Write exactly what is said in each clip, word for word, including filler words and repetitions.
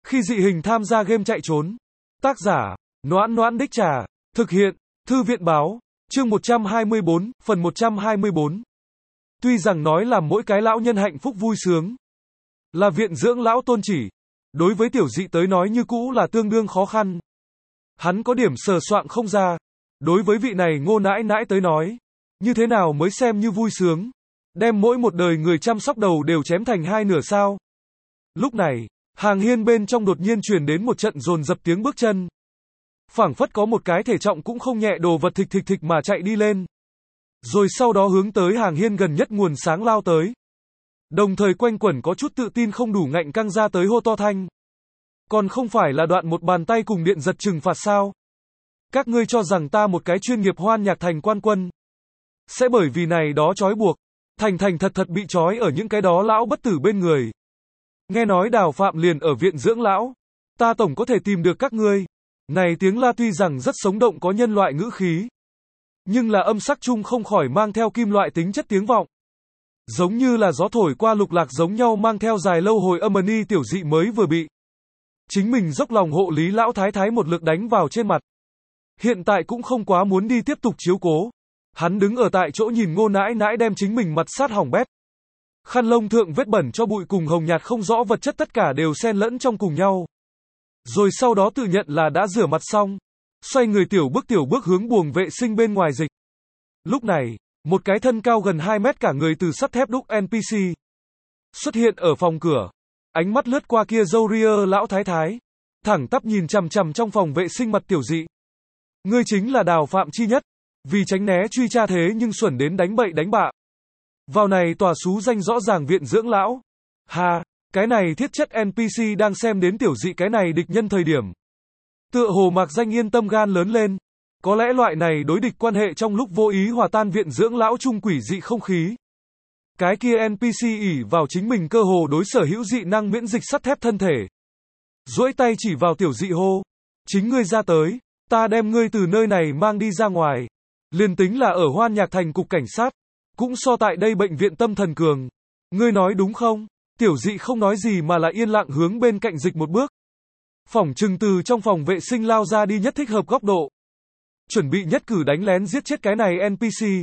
Khi dị hình tham gia game chạy trốn. Tác giả, Noãn Noãn Đích Trà. Thực hiện, Thư viện báo. Chương một trăm hai mươi bốn, phần một trăm hai mươi bốn. Tuy rằng nói làm mỗi cái lão nhân hạnh phúc vui sướng. Là viện dưỡng lão tôn chỉ. Đối với tiểu dị tới nói như cũ là tương đương khó khăn. Hắn có điểm sờ soạng không ra. Đối với vị này Ngô nãi nãi tới nói. Như thế nào mới xem như vui sướng. Đem mỗi một đời người chăm sóc đầu đều chém thành hai nửa sao. Lúc này, hàng hiên bên trong đột nhiên truyền đến một trận dồn dập tiếng bước chân. Phảng phất có một cái thể trọng cũng không nhẹ đồ vật thịch thịch thịch mà chạy đi lên. Rồi sau đó hướng tới hàng hiên gần nhất nguồn sáng lao tới. Đồng thời quanh quẩn có chút tự tin không đủ ngạnh căng ra tới hô to thanh. Còn không phải là đoạn một bàn tay cùng điện giật trừng phạt sao? Các ngươi cho rằng ta một cái chuyên nghiệp hoan nhạc thành quan quân. Sẽ bởi vì này đó trói buộc. Thành thành thật thật bị trói ở những cái đó lão bất tử bên người. Nghe nói Đào Phạm liền ở viện dưỡng lão. Ta tổng có thể tìm được các ngươi. Này tiếng la tuy rằng rất sống động có nhân loại ngữ khí. Nhưng là âm sắc chung không khỏi mang theo kim loại tính chất tiếng vọng. Giống như là gió thổi qua lục lạc giống nhau mang theo dài lâu hồi âm ni tiểu dị mới vừa bị. Chính mình dốc lòng hộ lý lão thái thái một lực đánh vào trên mặt. Hiện tại cũng không quá muốn đi tiếp tục chiếu cố. Hắn đứng ở tại chỗ nhìn Ngô nãi nãi đem chính mình mặt sát hỏng bét. Khăn lông thượng vết bẩn cho bụi cùng hồng nhạt không rõ vật chất tất cả đều xen lẫn trong cùng nhau. Rồi sau đó tự nhận là đã rửa mặt xong. Xoay người tiểu bước tiểu bước hướng buồng vệ sinh bên ngoài dịch. Lúc này, một cái thân cao gần hai mét cả người từ sắt thép đúc en pê xê. Xuất hiện ở phòng cửa. Ánh mắt lướt qua kia râu ria lão thái thái. Thẳng tắp nhìn chằm chằm trong phòng vệ sinh mặt tiểu dị. Ngươi chính là Đào Phạm chi nhất. Vì tránh né truy tra thế nhưng xuẩn đến đánh bậy đánh bạ. Vào này tòa xú danh rõ ràng viện dưỡng lão. Ha, cái này thiết chất en pê xê đang xem đến tiểu dị cái này địch nhân thời điểm. Tựa hồ mạc danh yên tâm gan lớn lên. Có lẽ loại này đối địch quan hệ trong lúc vô ý hòa tan viện dưỡng lão chung quỷ dị không khí. Cái kia en pê xê ỷ vào chính mình cơ hồ đối sở hữu dị năng miễn dịch sắt thép thân thể. Duỗi tay chỉ vào tiểu dị hô. Chính ngươi ra tới, ta đem ngươi từ nơi này mang đi ra ngoài. Liền tính là ở Hoan Nhạc Thành cục cảnh sát. Cũng so tại đây bệnh viện tâm thần cường. Ngươi nói đúng không? Tiểu dị không nói gì mà là yên lặng hướng bên cạnh dịch một bước. Phỏng chừng từ trong phòng vệ sinh lao ra đi nhất thích hợp góc độ. Chuẩn bị nhất cử đánh lén giết chết cái này en pê xê.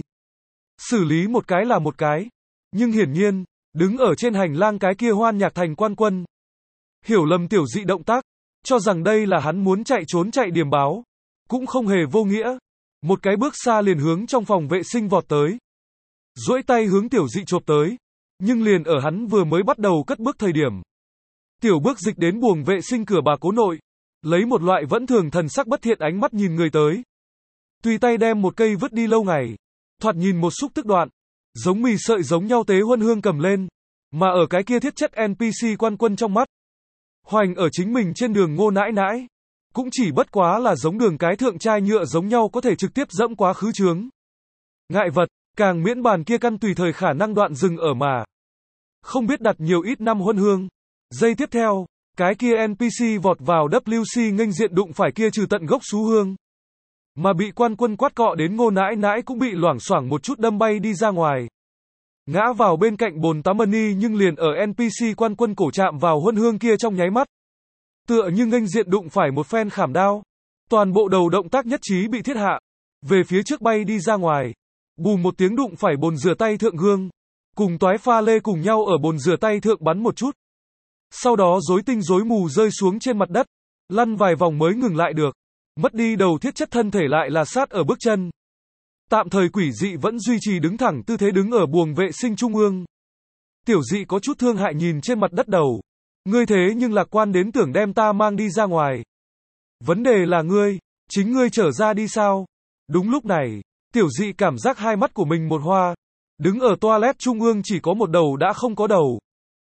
Xử lý một cái là một cái. Nhưng hiển nhiên, đứng ở trên hành lang cái kia Hoan Nhạc Thành quan quân. Hiểu lầm tiểu dị động tác. Cho rằng đây là hắn muốn chạy trốn chạy điểm báo. Cũng không hề vô nghĩa. Một cái bước xa liền hướng trong phòng vệ sinh vọt tới. Duỗi tay hướng tiểu dị chộp tới. Nhưng liền ở hắn vừa mới bắt đầu cất bước thời điểm. Tiểu bước dịch đến buồng vệ sinh cửa bà cố nội. Lấy một loại vẫn thường thần sắc bất thiện ánh mắt nhìn người tới. Tùy tay đem một cây vứt đi lâu ngày. Thoạt nhìn một xúc tức đoạn. Giống mì sợi giống nhau tế huân hương cầm lên. Mà ở cái kia thiết chất en pê xê quan quân trong mắt. Hoành ở chính mình trên đường Ngô nãi nãi. Cũng chỉ bất quá là giống đường cái thượng chai nhựa giống nhau có thể trực tiếp dẫm quá khứ chướng. Ngại vật, càng miễn bàn kia căn tùy thời khả năng đoạn dừng ở mà. Không biết đặt nhiều ít năm huân hương. Giây tiếp theo, cái kia en pê xê vọt vào vê kép xê nghênh diện đụng phải kia trừ tận gốc xú hương. Mà bị quan quân quát cọ đến Ngô nãi nãi cũng bị loảng xoảng một chút đâm bay đi ra ngoài. Ngã vào bên cạnh bồn tắm ni nhưng liền ở en pê xê quan quân cổ chạm vào huân hương kia trong nháy mắt. Tựa như nghênh diện đụng phải một phen khảm đao. Toàn bộ đầu động tác nhất trí bị thiết hạ. Về phía trước bay đi ra ngoài. Bùm một tiếng đụng phải bồn rửa tay thượng gương. Cùng toái pha lê cùng nhau ở bồn rửa tay thượng bắn một chút. Sau đó rối tinh rối mù rơi xuống trên mặt đất. Lăn vài vòng mới ngừng lại được. Mất đi đầu thiết chất thân thể lại là sát ở bước chân. Tạm thời quỷ dị vẫn duy trì đứng thẳng tư thế đứng ở buồng vệ sinh trung ương. Tiểu dị có chút thương hại nhìn trên mặt đất đầu. Ngươi thế nhưng lạc quan đến tưởng đem ta mang đi ra ngoài. Vấn đề là ngươi, chính ngươi trở ra đi sao? Đúng lúc này, tiểu dị cảm giác hai mắt của mình một hoa. Đứng ở toilet trung ương chỉ có một đầu đã không có đầu.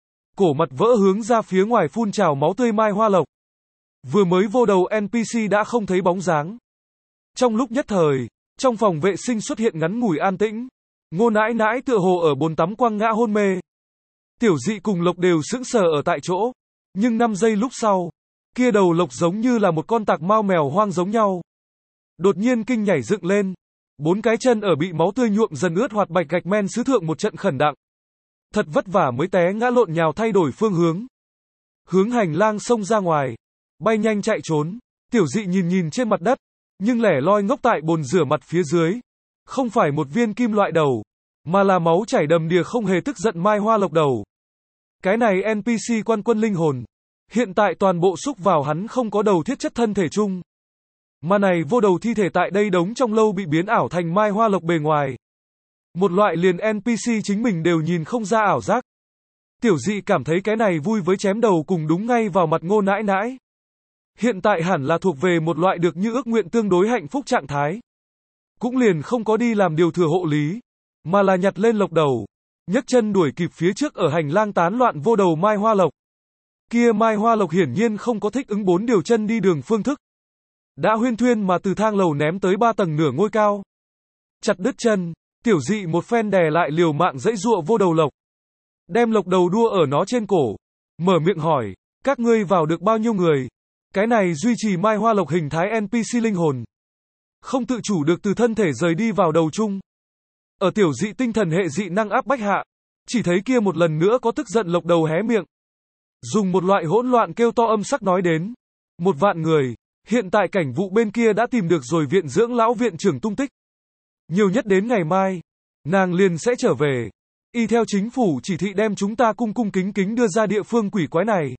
Cổ mặt vỡ hướng ra phía ngoài phun trào máu tươi mai hoa lộc. Vừa mới vô đầu en pê xê đã không thấy bóng dáng. Trong lúc nhất thời, trong phòng vệ sinh xuất hiện ngắn ngủi an tĩnh. Ngô nãi nãi tựa hồ ở bồn tắm quăng ngã hôn mê. Tiểu dị cùng Lộc đều sững sờ ở tại chỗ. Nhưng năm giây lúc sau, kia đầu Lộc giống như là một con tạc mao mèo hoang giống nhau. Đột nhiên kinh nhảy dựng lên. Bốn cái chân ở bị máu tươi nhuộm dần ướt hoạt bạch gạch men sứ thượng một trận khẩn đặng. Thật vất vả mới té ngã lộn nhào thay đổi phương hướng. hướng hành lang xông ra ngoài, bay nhanh chạy trốn. Tiểu Dị nhìn nhìn trên mặt đất, nhưng lẻ loi ngốc tại bồn rửa mặt phía dưới. Không phải một viên kim loại đầu, mà là máu chảy đầm đìa không hề tức giận Mai Hoa Lộc đầu. Cái này en pê xê quan quân linh hồn. Hiện tại toàn bộ xúc vào hắn không có đầu thiết chất thân thể chung. Mà này vô đầu thi thể tại đây đống trong lâu bị biến ảo thành Mai Hoa Lộc bề ngoài. Một loại liền en pê xê chính mình đều nhìn không ra ảo giác. Tiểu Dị cảm thấy cái này vui với chém đầu cùng đúng ngay vào mặt Ngô nãi nãi. Hiện tại hẳn là thuộc về một loại được như ước nguyện tương đối hạnh phúc trạng thái. Cũng liền không có đi làm điều thừa hộ lý, mà là nhặt lên lộc đầu, nhấc chân đuổi kịp phía trước ở hành lang tán loạn vô đầu Mai Hoa Lộc. Kia Mai Hoa Lộc hiển nhiên không có thích ứng bốn điều chân đi đường phương thức. Đã huyên thuyên mà từ thang lầu ném tới ba tầng nửa ngôi cao. Chặt đứt chân, Tiểu Dị một phen đè lại liều mạng dãy dụa vô đầu lộc. Đem lộc đầu đua ở nó trên cổ. Mở miệng hỏi, các ngươi vào được bao nhiêu người? Cái này duy trì Mai Hoa Lộc hình thái en pê xê linh hồn. Không tự chủ được từ thân thể rời đi vào đầu chung. Ở Tiểu Dị tinh thần hệ dị năng áp bách hạ. Chỉ thấy kia một lần nữa có tức giận lộc đầu hé miệng. Dùng một loại hỗn loạn kêu to âm sắc nói đến. Một vạn người. Hiện tại cảnh vụ bên kia đã tìm được rồi viện dưỡng lão viện trưởng tung tích. Nhiều nhất đến ngày mai. Nàng liền sẽ trở về. Y theo chính phủ chỉ thị đem chúng ta cung cung kính kính đưa ra địa phương quỷ quái này.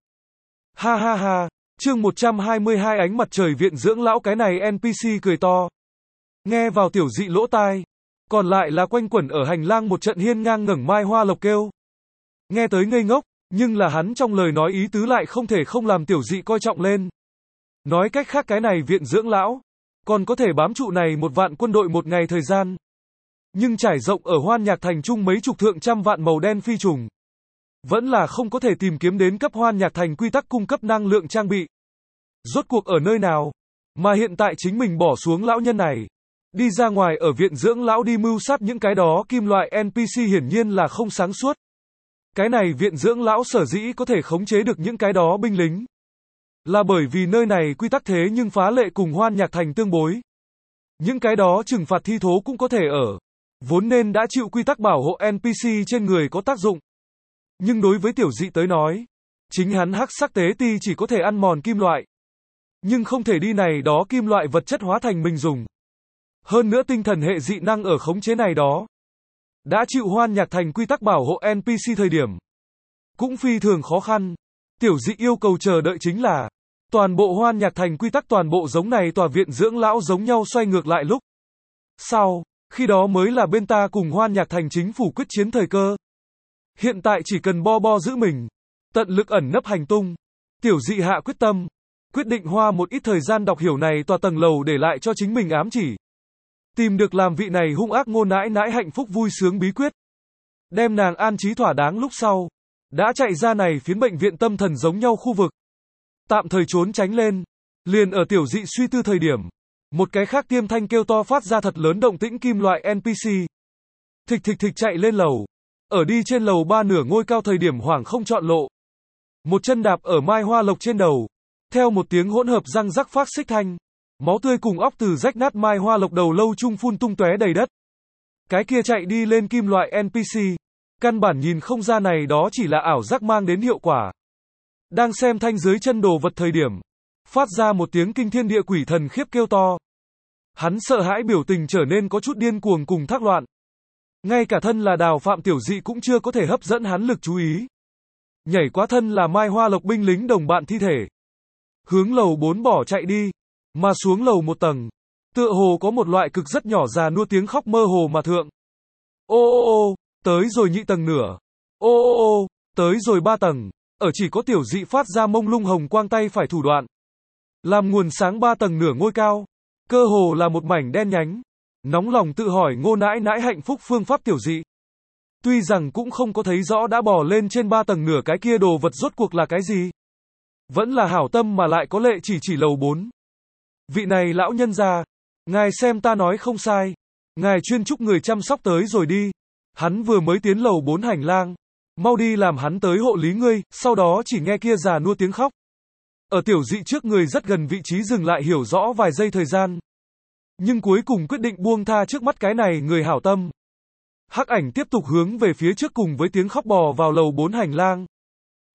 Ha ha ha. Chương một trăm hai mươi hai ánh mặt trời viện dưỡng lão cái này en pê xê cười to. Nghe vào Tiểu Dị lỗ tai. Còn lại là quanh quẩn ở hành lang một trận hiên ngang ngẩng Mai Hoa Lộc kêu. Nghe tới ngây ngốc, nhưng là hắn trong lời nói ý tứ lại không thể không làm Tiểu Dị coi trọng lên. Nói cách khác cái này viện dưỡng lão, còn có thể bám trụ này một vạn quân đội một ngày thời gian. Nhưng trải rộng ở Hoan Nhạc Thành chung mấy chục thượng trăm vạn màu đen phi trùng. Vẫn là không có thể tìm kiếm đến cấp Hoan Nhạc Thành quy tắc cung cấp năng lượng trang bị. Rốt cuộc ở nơi nào? Mà hiện tại chính mình bỏ xuống lão nhân này. Đi ra ngoài ở viện dưỡng lão đi mưu sát những cái đó kim loại en pê xê hiển nhiên là không sáng suốt. Cái này viện dưỡng lão sở dĩ có thể khống chế được những cái đó binh lính. Là bởi vì nơi này quy tắc thế nhưng phá lệ cùng Hoan Nhạc Thành tương bối. Những cái đó trừng phạt thi thố cũng có thể ở. Vốn nên đã chịu quy tắc bảo hộ en pê xê trên người có tác dụng. Nhưng đối với Tiểu Dị tới nói, chính hắn hắc sắc tế ti chỉ có thể ăn mòn kim loại. Nhưng không thể đi này đó kim loại vật chất hóa thành mình dùng. Hơn nữa tinh thần hệ dị năng ở khống chế này đó. Đã chịu Hoan Nhạc Thành quy tắc bảo hộ en pê xê thời điểm. Cũng phi thường khó khăn. Tiểu Dị yêu cầu chờ đợi chính là toàn bộ Hoan Nhạc Thành quy tắc toàn bộ giống này tòa viện dưỡng lão giống nhau xoay ngược lại lúc. Sau, khi đó mới là bên ta cùng Hoan Nhạc Thành chính phủ quyết chiến thời cơ. Hiện tại chỉ cần bo bo giữ mình, tận lực ẩn nấp hành tung. Tiểu Dị hạ quyết tâm, quyết định hoa một ít thời gian đọc hiểu này tòa tầng lầu để lại cho chính mình ám chỉ. Tìm được làm vị này hung ác Ngô nãi nãi hạnh phúc vui sướng bí quyết. Đem nàng an trí thỏa đáng lúc sau. Đã chạy ra này phiến bệnh viện tâm thần giống nhau khu vực. Tạm thời trốn tránh lên. Liền ở Tiểu Dị suy tư thời điểm. Một cái khác tiêm thanh kêu to phát ra thật lớn động tĩnh kim loại en pê xê. Thịch thịch thịch chạy lên lầu. Ở đi trên lầu ba nửa ngôi cao thời điểm hoảng không chọn lộ. Một chân đạp ở Mai Hoa Lộc trên đầu. Theo một tiếng hỗn hợp răng rắc phát xích thanh. Máu tươi cùng óc từ rách nát Mai Hoa Lộc đầu lâu chung phun tung tóe đầy đất. Cái kia chạy đi lên kim loại en pê xê. Căn bản nhìn không ra này đó chỉ là ảo giác mang đến hiệu quả. Đang xem thanh dưới chân đồ vật thời điểm. Phát ra một tiếng kinh thiên địa quỷ thần khiếp kêu to. Hắn sợ hãi biểu tình trở nên có chút điên cuồng cùng thác loạn. Ngay cả thân là Đào Phạm Tiểu Dị cũng chưa có thể hấp dẫn hắn lực chú ý. Nhảy quá thân là Mai Hoa Lộc binh lính đồng bạn thi thể. Hướng lầu bốn bỏ chạy đi. Mà xuống lầu một tầng. Tựa hồ có một loại cực rất nhỏ già nua tiếng khóc mơ hồ mà thượng. Ô ô ô, tới rồi nhị tầng nửa. Ô ô ô, tới rồi ba tầng. Ở chỉ có Tiểu Dị phát ra mông lung hồng quang tay phải thủ đoạn. Làm nguồn sáng ba tầng nửa ngôi cao. Cơ hồ là một mảnh đen nhánh. Nóng lòng tự hỏi Ngô nãi nãi hạnh phúc phương pháp Tiểu Dị. Tuy rằng cũng không có thấy rõ đã bò lên trên ba tầng nửa cái kia đồ vật rốt cuộc là cái gì. Vẫn là hảo tâm mà lại có lệ chỉ chỉ lầu bốn. Vị này lão nhân già, ngài xem ta nói không sai. Ngài chuyên chúc người chăm sóc tới rồi đi. Hắn vừa mới tiến lầu bốn hành lang. Mau đi làm hắn tới hộ lý ngươi, sau đó chỉ nghe kia già nua tiếng khóc. Ở Tiểu Dị trước người rất gần vị trí dừng lại hiểu rõ vài giây thời gian. Nhưng cuối cùng quyết định buông tha trước mắt cái này người hảo tâm. Hắc ảnh tiếp tục hướng về phía trước cùng với tiếng khóc bò vào lầu bốn hành lang.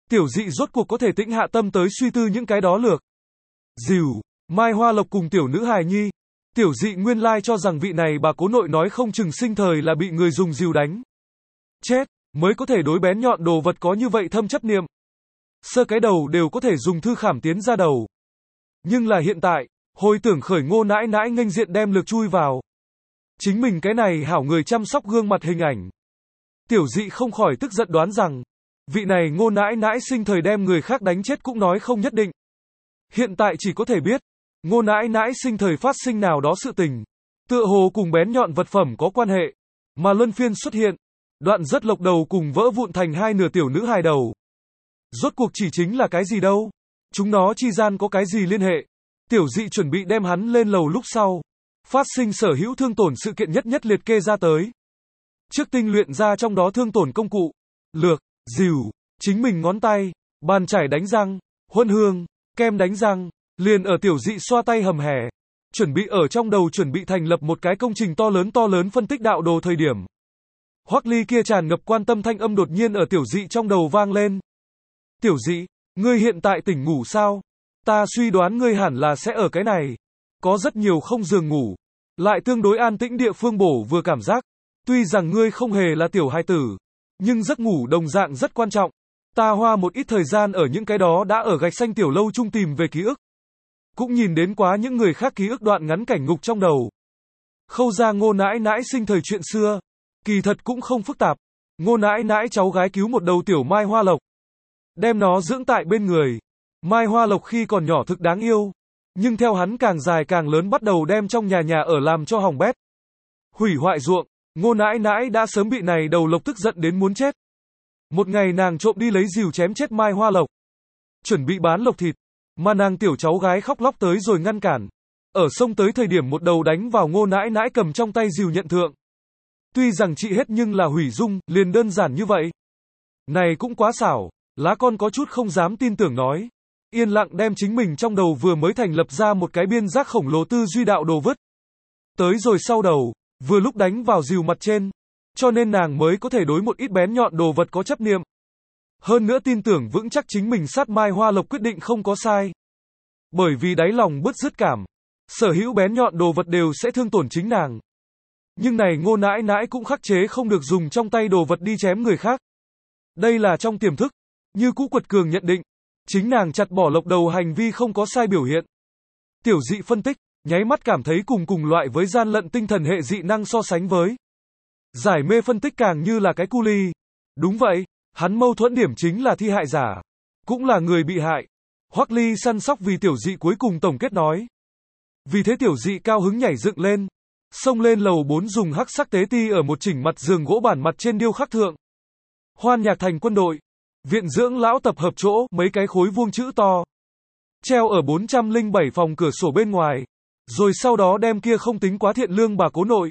Tiểu Dị rốt cuộc có thể tĩnh hạ tâm tới suy tư những cái đó lược. Dìu, Mai Hoa Lộc cùng tiểu nữ hài nhi. Tiểu Dị nguyên lai cho rằng vị này bà cố nội nói không chừng sinh thời là bị người dùng dìu đánh chết, mới có thể đối bén nhọn đồ vật có như vậy thâm chấp niệm. Sơ cái đầu đều có thể dùng thư khảm tiến ra đầu. Nhưng là hiện tại, hồi tưởng khởi Ngô nãi nãi nghênh diện đem lược chui vào. Chính mình cái này hảo người chăm sóc gương mặt hình ảnh. Tiểu Dị không khỏi tức giận đoán rằng, vị này Ngô nãi nãi sinh thời đem người khác đánh chết cũng nói không nhất định. Hiện tại chỉ có thể biết, Ngô nãi nãi sinh thời phát sinh nào đó sự tình, tựa hồ cùng bén nhọn vật phẩm có quan hệ, mà luân phiên xuất hiện, đoạn rất lộc đầu cùng vỡ vụn thành hai nửa tiểu nữ hài đầu. Rốt cuộc chỉ chính là cái gì đâu? Chúng nó chi gian có cái gì liên hệ? Tiểu Dị chuẩn bị đem hắn lên lầu lúc sau, phát sinh sở hữu thương tổn sự kiện nhất nhất liệt kê ra tới. Trước tinh luyện ra trong đó thương tổn công cụ, lược, dìu, chính mình ngón tay, bàn chải đánh răng, huân hương, kem đánh răng, liền ở Tiểu Dị xoa tay hầm hè, chuẩn bị ở trong đầu chuẩn bị thành lập một cái công trình to lớn to lớn phân tích đạo đồ thời điểm. Hoắc Ly kia tràn ngập quan tâm thanh âm đột nhiên ở Tiểu Dị trong đầu vang lên. Tiểu Dị, ngươi hiện tại tỉnh ngủ sao? Ta suy đoán ngươi hẳn là sẽ ở cái này. Có rất nhiều không giường ngủ, lại tương đối an tĩnh địa phương bổ vừa cảm giác. Tuy rằng ngươi không hề là tiểu hài tử, nhưng giấc ngủ đồng dạng rất quan trọng. Ta hoa một ít thời gian ở những cái đó đã ở gạch xanh tiểu lâu chung tìm về ký ức. Cũng nhìn đến quá những người khác ký ức đoạn ngắn cảnh ngục trong đầu. Khâu ra Ngô nãi nãi sinh thời chuyện xưa, kỳ thật cũng không phức tạp. Ngô nãi nãi cháu gái cứu một đầu tiểu Mai Hoa Lộc, đem nó dưỡng tại bên người. Mai Hoa Lộc khi còn nhỏ thực đáng yêu, nhưng theo hắn càng dài càng lớn bắt đầu đem trong nhà nhà ở làm cho hỏng bét, hủy hoại ruộng. Ngô nãi nãi đã sớm bị này đầu lộc tức giận đến muốn chết. Một ngày nàng trộm đi lấy rìu chém chết Mai Hoa Lộc, chuẩn bị bán lộc thịt, mà nàng tiểu cháu gái khóc lóc tới rồi ngăn cản. Ở sông tới thời điểm một đầu đánh vào Ngô nãi nãi cầm trong tay rìu nhận thượng. Tuy rằng trị hết nhưng là hủy dung, liền đơn giản như vậy. Này cũng quá xảo, lá con có chút không dám tin tưởng nói. Yên lặng đem chính mình trong đầu vừa mới thành lập ra một cái biên giác khổng lồ tư duy đạo đồ vứt tới rồi sau đầu, vừa lúc đánh vào rìu mặt trên, cho nên nàng mới có thể đối một ít bén nhọn đồ vật có chấp niệm. Hơn nữa tin tưởng vững chắc chính mình sát Mai Hoa Lộc quyết định không có sai. Bởi vì đáy lòng bứt rứt cảm, sở hữu bén nhọn đồ vật đều sẽ thương tổn chính nàng. Nhưng này Ngô nãi nãi cũng khắc chế không được dùng trong tay đồ vật đi chém người khác. Đây là trong tiềm thức, như cũ quật cường nhận định, chính nàng chặt bỏ lộc đầu hành vi không có sai biểu hiện. Tiểu Dị phân tích, nháy mắt cảm thấy cùng cùng loại với gian lận tinh thần hệ dị năng so sánh với. Giải mê phân tích càng như là cái cu ly. Đúng vậy, hắn mâu thuẫn điểm chính là thi hại giả, cũng là người bị hại. Hoắc Ly săn sóc vì Tiểu Dị cuối cùng tổng kết nói. Vì thế Tiểu Dị cao hứng nhảy dựng lên, xông lên lầu bốn dùng hắc sắc tế ti ở một chỉnh mặt giường gỗ bản mặt trên điêu khắc thượng. Hoan Nhạc Thành quân đội, viện dưỡng lão tập hợp chỗ, mấy cái khối vuông chữ to, treo ở bốn trăm lẻ bảy phòng cửa sổ bên ngoài, rồi sau đó đem kia không tính quá thiện lương bà cố nội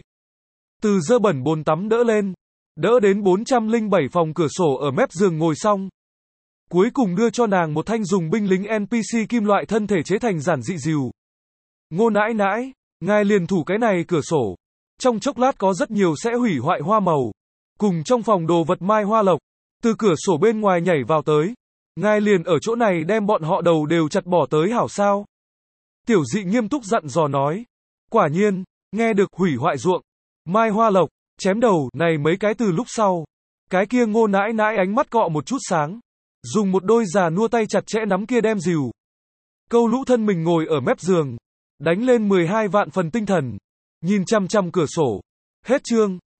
từ dơ bẩn bồn tắm đỡ lên, đỡ đến bốn trăm lẻ bảy phòng cửa sổ ở mép giường ngồi xong. Cuối cùng đưa cho nàng một thanh dùng binh lính en pê xê kim loại thân thể chế thành giản dị rìu. Ngô nãi nãi, ngài liền thủ cái này cửa sổ. Trong chốc lát có rất nhiều sẽ hủy hoại hoa màu. Cùng trong phòng đồ vật Mai Hoa Lộc, từ cửa sổ bên ngoài nhảy vào tới. Ngài liền ở chỗ này đem bọn họ đầu đều chặt bỏ tới hảo sao. Tiểu Dị nghiêm túc dặn dò nói. Quả nhiên, nghe được hủy hoại ruộng, Mai Hoa Lộc, chém đầu, này mấy cái từ lúc sau. Cái kia Ngô nãi nãi ánh mắt cọ một chút sáng. Dùng một đôi già nua tay chặt chẽ nắm kia đem rìu. Câu lũ thân mình ngồi ở mép giường, đánh lên mười hai vạn phần tinh thần, nhìn chăm chăm cửa sổ. Hết chương.